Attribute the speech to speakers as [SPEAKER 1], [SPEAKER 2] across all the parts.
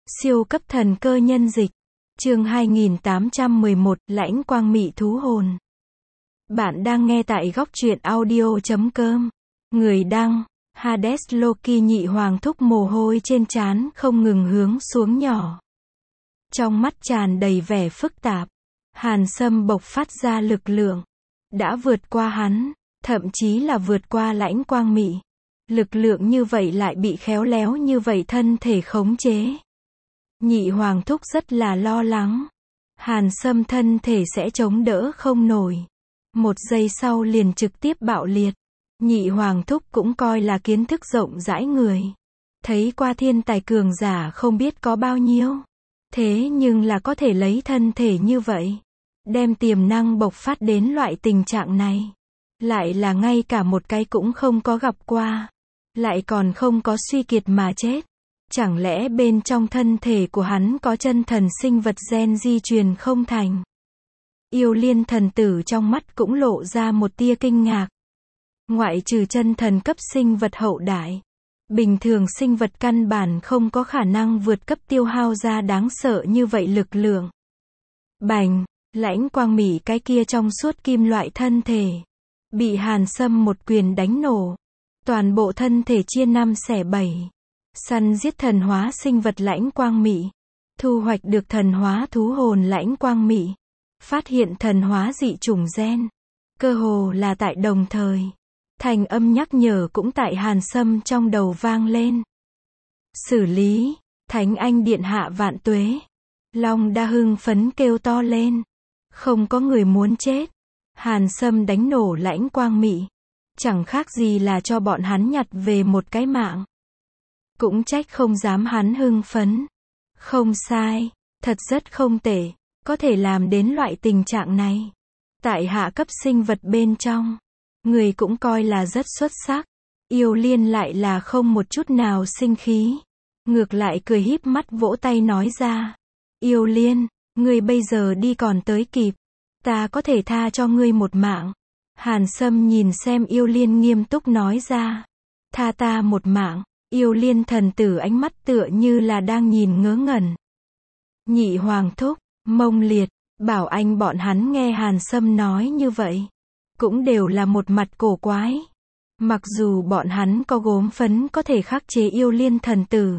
[SPEAKER 1] Siêu cấp thần cơ nhân dịch. Chương 2811, Lãnh quang mị thú hồn. Bạn đang nghe tại góc truyện audio.com. Người đăng, Hades Loki. Nhị hoàng thúc mồ hôi trên trán không ngừng hướng xuống nhỏ. Trong mắt tràn đầy vẻ phức tạp. Hàn Sâm bộc phát ra lực lượng. Đã vượt qua hắn, thậm chí là vượt qua Lãnh quang mị. Lực lượng như vậy lại bị khéo léo như vậy thân thể khống chế. Nhị hoàng thúc rất là lo lắng. Hàn Sâm thân thể sẽ chống đỡ không nổi. Một giây sau liền trực tiếp bạo liệt. Nhị hoàng thúc cũng coi là kiến thức rộng rãi người. Thấy qua thiên tài cường giả không biết có bao nhiêu. Thế nhưng là có thể lấy thân thể như vậy. Đem tiềm năng bộc phát đến loại tình trạng này. Lại là ngay cả một cái cũng không có gặp qua. Lại còn không có suy kiệt mà chết. Chẳng lẽ bên trong thân thể của hắn có chân thần sinh vật gen di truyền không thành? Yêu Liên thần tử trong mắt cũng lộ ra một tia kinh ngạc. Ngoại trừ chân thần cấp sinh vật hậu đại, bình thường sinh vật căn bản không có khả năng vượt cấp tiêu hao ra đáng sợ như vậy lực lượng. Bành, Lãnh quang mị cái kia trong suốt kim loại thân thể, bị Hàn Sâm một quyền đánh nổ. Toàn bộ thân thể chia 5 xẻ 7. Săn giết thần hóa sinh vật Lãnh quang mị. Thu hoạch được thần hóa thú hồn Lãnh quang mị. Phát hiện thần hóa dị chủng gen. Cơ hồ là tại đồng thời. Thành âm nhắc nhở cũng tại Hàn Sâm trong đầu vang lên. Xử lý, Thánh Anh Điện Hạ vạn tuế. Long Đa hưng phấn kêu to lên. Không có người muốn chết. Hàn Sâm đánh nổ Lãnh quang mị. Chẳng khác gì là cho bọn hắn nhặt về một cái mạng. Cũng trách không dám hắn hưng phấn. Không sai, thật rất không tệ, có thể làm đến loại tình trạng này. Tại hạ cấp sinh vật bên trong, người cũng coi là rất xuất sắc. Yêu Liên lại là không một chút nào sinh khí. Ngược lại cười híp mắt vỗ tay nói ra. Yêu Liên, người bây giờ đi còn tới kịp. Ta có thể tha cho ngươi một mạng. Hàn Sâm nhìn xem Yêu Liên nghiêm túc nói ra. Tha ta một mạng. Yêu Liên thần tử ánh mắt tựa như là đang nhìn ngớ ngẩn. Nhị hoàng thúc, Mông Liệt, Bảo Anh bọn hắn nghe Hàn Sâm nói như vậy. Cũng đều là một mặt cổ quái. Mặc dù bọn hắn có gốm phấn có thể khắc chế Yêu Liên thần tử.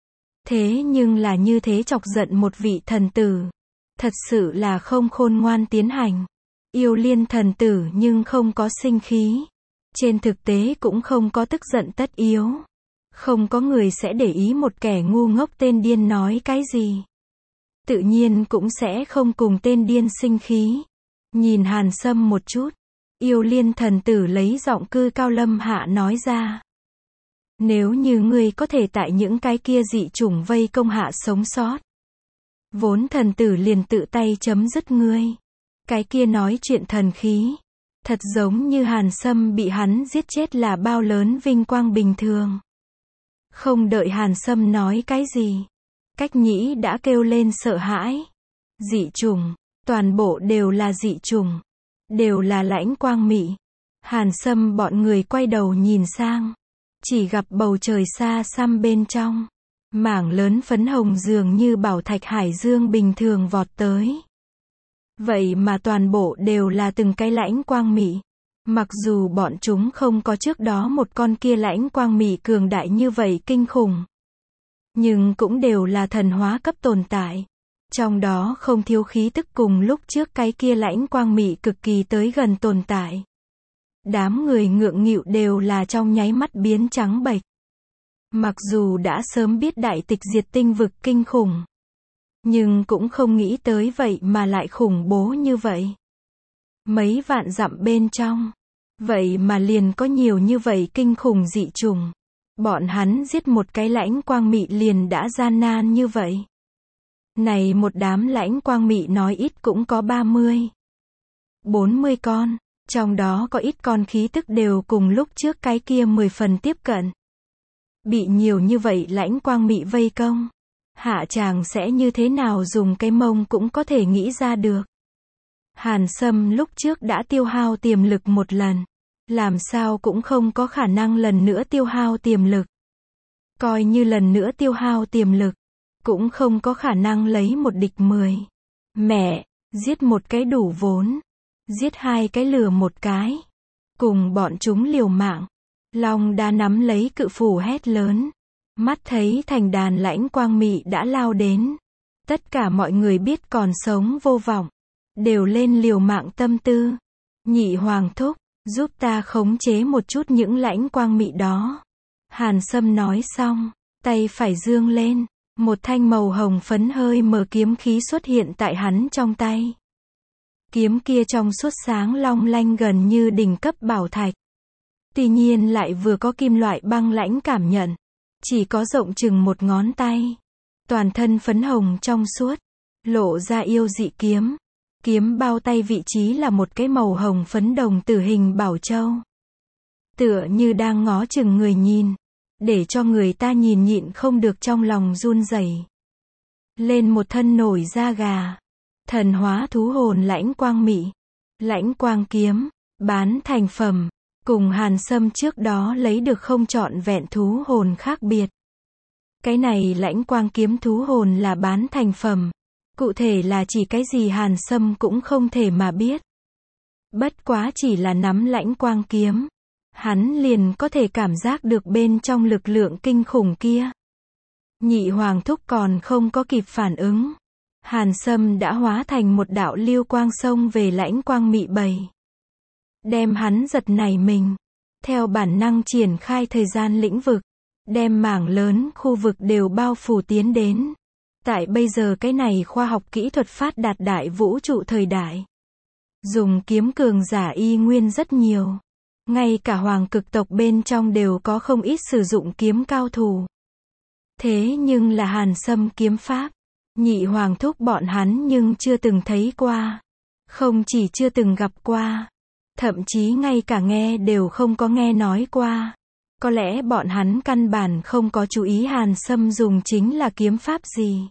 [SPEAKER 1] Thế nhưng là như thế chọc giận một vị thần tử. Thật sự là không khôn ngoan tiến hành. Yêu Liên thần tử nhưng không có sinh khí. Trên thực tế cũng không có tức giận tất yếu. Không có người sẽ để ý một kẻ ngu ngốc tên điên nói cái gì. Tự nhiên cũng sẽ không cùng tên điên sinh khí. Nhìn Hàn Sâm một chút. Yêu Liên thần tử lấy giọng cư cao lâm hạ nói ra. Nếu như ngươi có thể tại những cái kia dị chủng vây công hạ sống sót. Vốn thần tử liền tự tay chấm dứt ngươi. Cái kia nói chuyện thần khí. Thật giống như Hàn Sâm bị hắn giết chết là bao lớn vinh quang bình thường. Không đợi Hàn Sâm nói cái gì. Cách Nhĩ đã kêu lên sợ hãi. Dị chủng. Toàn bộ đều là dị chủng. Đều là Lãnh quang mị. Hàn Sâm bọn người quay đầu nhìn sang. Chỉ gặp bầu trời xa xăm bên trong. Mảng lớn phấn hồng dường như bảo thạch hải dương bình thường vọt tới. Vậy mà toàn bộ đều là từng cái Lãnh quang mị. Mặc dù bọn chúng không có trước đó một con kia Lãnh quang mị cường đại như vậy kinh khủng. Nhưng cũng đều là thần hóa cấp tồn tại. Trong đó không thiếu khí tức cùng lúc trước cái kia Lãnh quang mị cực kỳ tới gần tồn tại. Đám người ngượng nghịu đều là trong nháy mắt biến trắng bệch. Mặc dù đã sớm biết đại tịch diệt tinh vực kinh khủng. Nhưng cũng không nghĩ tới vậy mà lại khủng bố như vậy. Mấy vạn dặm bên trong. Vậy mà liền có nhiều như vậy kinh khủng dị chủng. Bọn hắn giết một cái Lãnh quang mị liền đã gian nan như vậy. Này một đám Lãnh quang mị nói ít cũng có 30, 40 con. Trong đó có ít con khí tức đều cùng lúc trước cái kia 10 phần tiếp cận. Bị nhiều như vậy Lãnh quang mị vây công. Hạ chàng sẽ như thế nào dùng cái mông cũng có thể nghĩ ra được. Hàn Sâm lúc trước đã tiêu hao tiềm lực một lần. Làm sao cũng không có khả năng lần nữa tiêu hao tiềm lực. Coi như lần nữa tiêu hao tiềm lực. cũng không có khả năng lấy một địch 10. Mẹ, giết một cái đủ vốn. Giết hai cái lừa một cái. Cùng bọn chúng liều mạng. Long đã nắm lấy cự phủ hét lớn. Mắt thấy thành đàn lãnh quang mị đã lao đến. Tất cả mọi người biết còn sống vô vọng. Đều lên liều mạng tâm tư. Nhị hoàng thúc, giúp ta khống chế một chút những lãnh quang mị đó. Hàn Sâm nói xong, tay phải dương lên. Một thanh màu hồng phấn hơi mờ kiếm khí xuất hiện tại hắn trong tay. Kiếm kia trong suốt sáng long lanh gần như đỉnh cấp bảo thạch. Tuy nhiên lại vừa có kim loại băng lãnh cảm nhận. Chỉ có rộng chừng một ngón tay. Toàn thân phấn hồng trong suốt. Lộ ra yêu dị kiếm. Kiếm bao tay vị trí là một cái màu hồng phấn đồng tử hình bảo châu. Tựa như đang ngó chừng người nhìn. Để cho người ta nhìn nhịn không được trong lòng run rẩy. Lên một thân nổi da gà. Thần hóa thú hồn lãnh quang mị. Lãnh quang kiếm. Bán thành phẩm. Cùng Hàn Sâm trước đó lấy được không trọn vẹn thú hồn khác biệt. Cái này lãnh quang kiếm thú hồn là bán thành phẩm. Cụ thể là chỉ cái gì Hàn Sâm cũng không thể mà biết. Bất quá chỉ là nắm lãnh quang kiếm. Hắn liền có thể cảm giác được bên trong lực lượng kinh khủng kia. Nhị hoàng thúc còn không có kịp phản ứng. Hàn Sâm đã hóa thành một đạo lưu quang xông về lãnh quang mị bầy. Đem hắn giật nảy mình. Theo bản năng triển khai thời gian lĩnh vực. Đem mảng lớn khu vực đều bao phủ tiến đến. Tại bây giờ cái này khoa học kỹ thuật phát đạt đại vũ trụ thời đại. Dùng kiếm cường giả y nguyên rất nhiều. Ngay cả hoàng cực tộc bên trong đều có không ít sử dụng kiếm cao thủ. Thế nhưng là Hàn Sâm kiếm pháp. Nhị hoàng thúc bọn hắn nhưng chưa từng thấy qua. Không chỉ chưa từng gặp qua. Thậm chí ngay cả nghe đều không có nghe nói qua. Có lẽ bọn hắn căn bản không có chú ý Hàn Sâm dùng chính là kiếm pháp gì.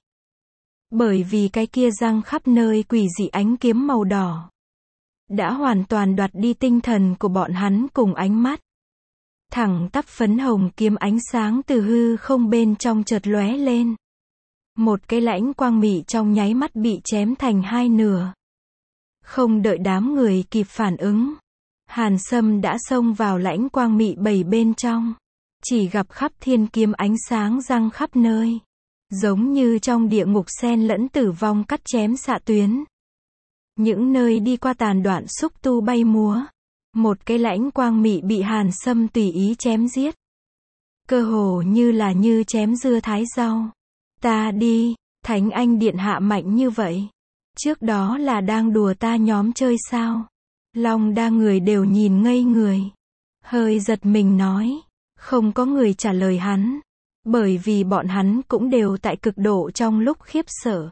[SPEAKER 1] Bởi vì cái kia răng khắp nơi quỷ dị ánh kiếm màu đỏ. Đã hoàn toàn đoạt đi tinh thần của bọn hắn cùng ánh mắt. Thẳng tắp phấn hồng kiếm ánh sáng từ hư không bên trong chợt lóe lên. Một cái lãnh quang mị trong nháy mắt bị chém thành hai nửa. Không đợi đám người kịp phản ứng. Hàn Sâm đã xông vào lãnh quang mị bầy bên trong. Chỉ gặp khắp thiên kiếm ánh sáng răng khắp nơi. Giống như trong địa ngục xen lẫn tử vong cắt chém xạ tuyến. Những nơi đi qua tàn đoạn xúc tu bay múa. Một cái lãnh quang mị bị Hàn Sâm tùy ý chém giết. Cơ hồ như chém dưa thái rau. Ta đi, Thánh Anh Điện Hạ mạnh như vậy. Trước đó là đang đùa ta nhóm chơi sao? Long đa người đều nhìn ngây người. Hơi giật mình nói. Không có người trả lời hắn. Bởi vì bọn hắn cũng đều tại cực độ trong lúc khiếp sợ.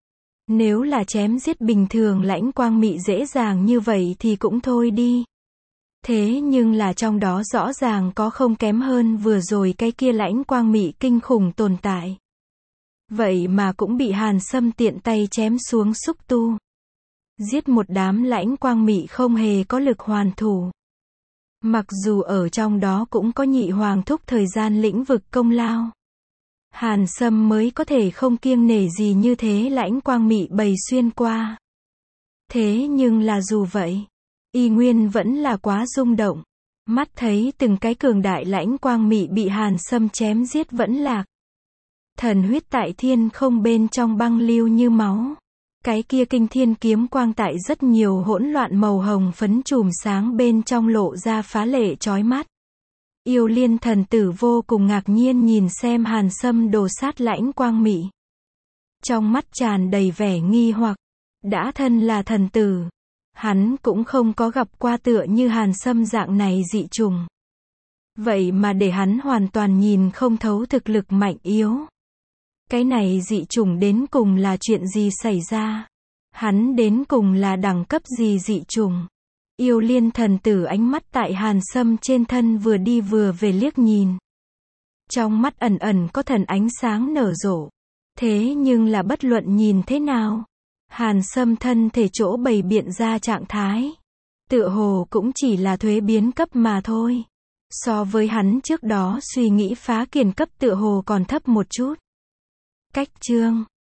[SPEAKER 1] Nếu là chém giết bình thường lãnh quang mị dễ dàng như vậy thì cũng thôi đi. Thế nhưng là trong đó rõ ràng có không kém hơn vừa rồi cái kia lãnh quang mị kinh khủng tồn tại. Vậy mà cũng bị Hàn Sâm tiện tay chém xuống xúc tu. Giết một đám lãnh quang mị không hề có lực hoàn thủ. Mặc dù ở trong đó cũng có nhị hoàng thúc thời gian lĩnh vực công lao. Hàn Sâm mới có thể không kiêng nể gì như thế lãnh quang mị bầy xuyên qua. Thế nhưng là dù vậy, y nguyên vẫn là quá rung động. Mắt thấy từng cái cường đại lãnh quang mị bị Hàn Sâm chém giết vẫn lạc. Thần huyết tại thiên không bên trong băng lưu như máu. Cái kia kinh thiên kiếm quang tại rất nhiều hỗn loạn màu hồng phấn chùm sáng bên trong lộ ra phá lệ chói mắt. Yêu Liên thần tử vô cùng ngạc nhiên nhìn xem Hàn Sâm đồ sát lãnh quang mị. Trong mắt tràn đầy vẻ nghi hoặc. Đã thân là thần tử. Hắn cũng không có gặp qua tựa như Hàn Sâm dạng này dị trùng. Vậy mà để hắn hoàn toàn nhìn không thấu thực lực mạnh yếu. Cái này dị trùng đến cùng là chuyện gì xảy ra? Hắn đến cùng là đẳng cấp gì dị trùng? Yêu Liên thần tử ánh mắt tại Hàn Sâm trên thân vừa đi vừa về liếc nhìn. Trong mắt ẩn ẩn có thần ánh sáng nở rộ. Thế nhưng là bất luận nhìn thế nào, Hàn Sâm thân thể chỗ bày biện ra trạng thái. Tựa hồ cũng chỉ là thuế biến cấp mà thôi. So với hắn trước đó suy nghĩ phá kiền cấp tựa hồ còn thấp một chút. Cách chương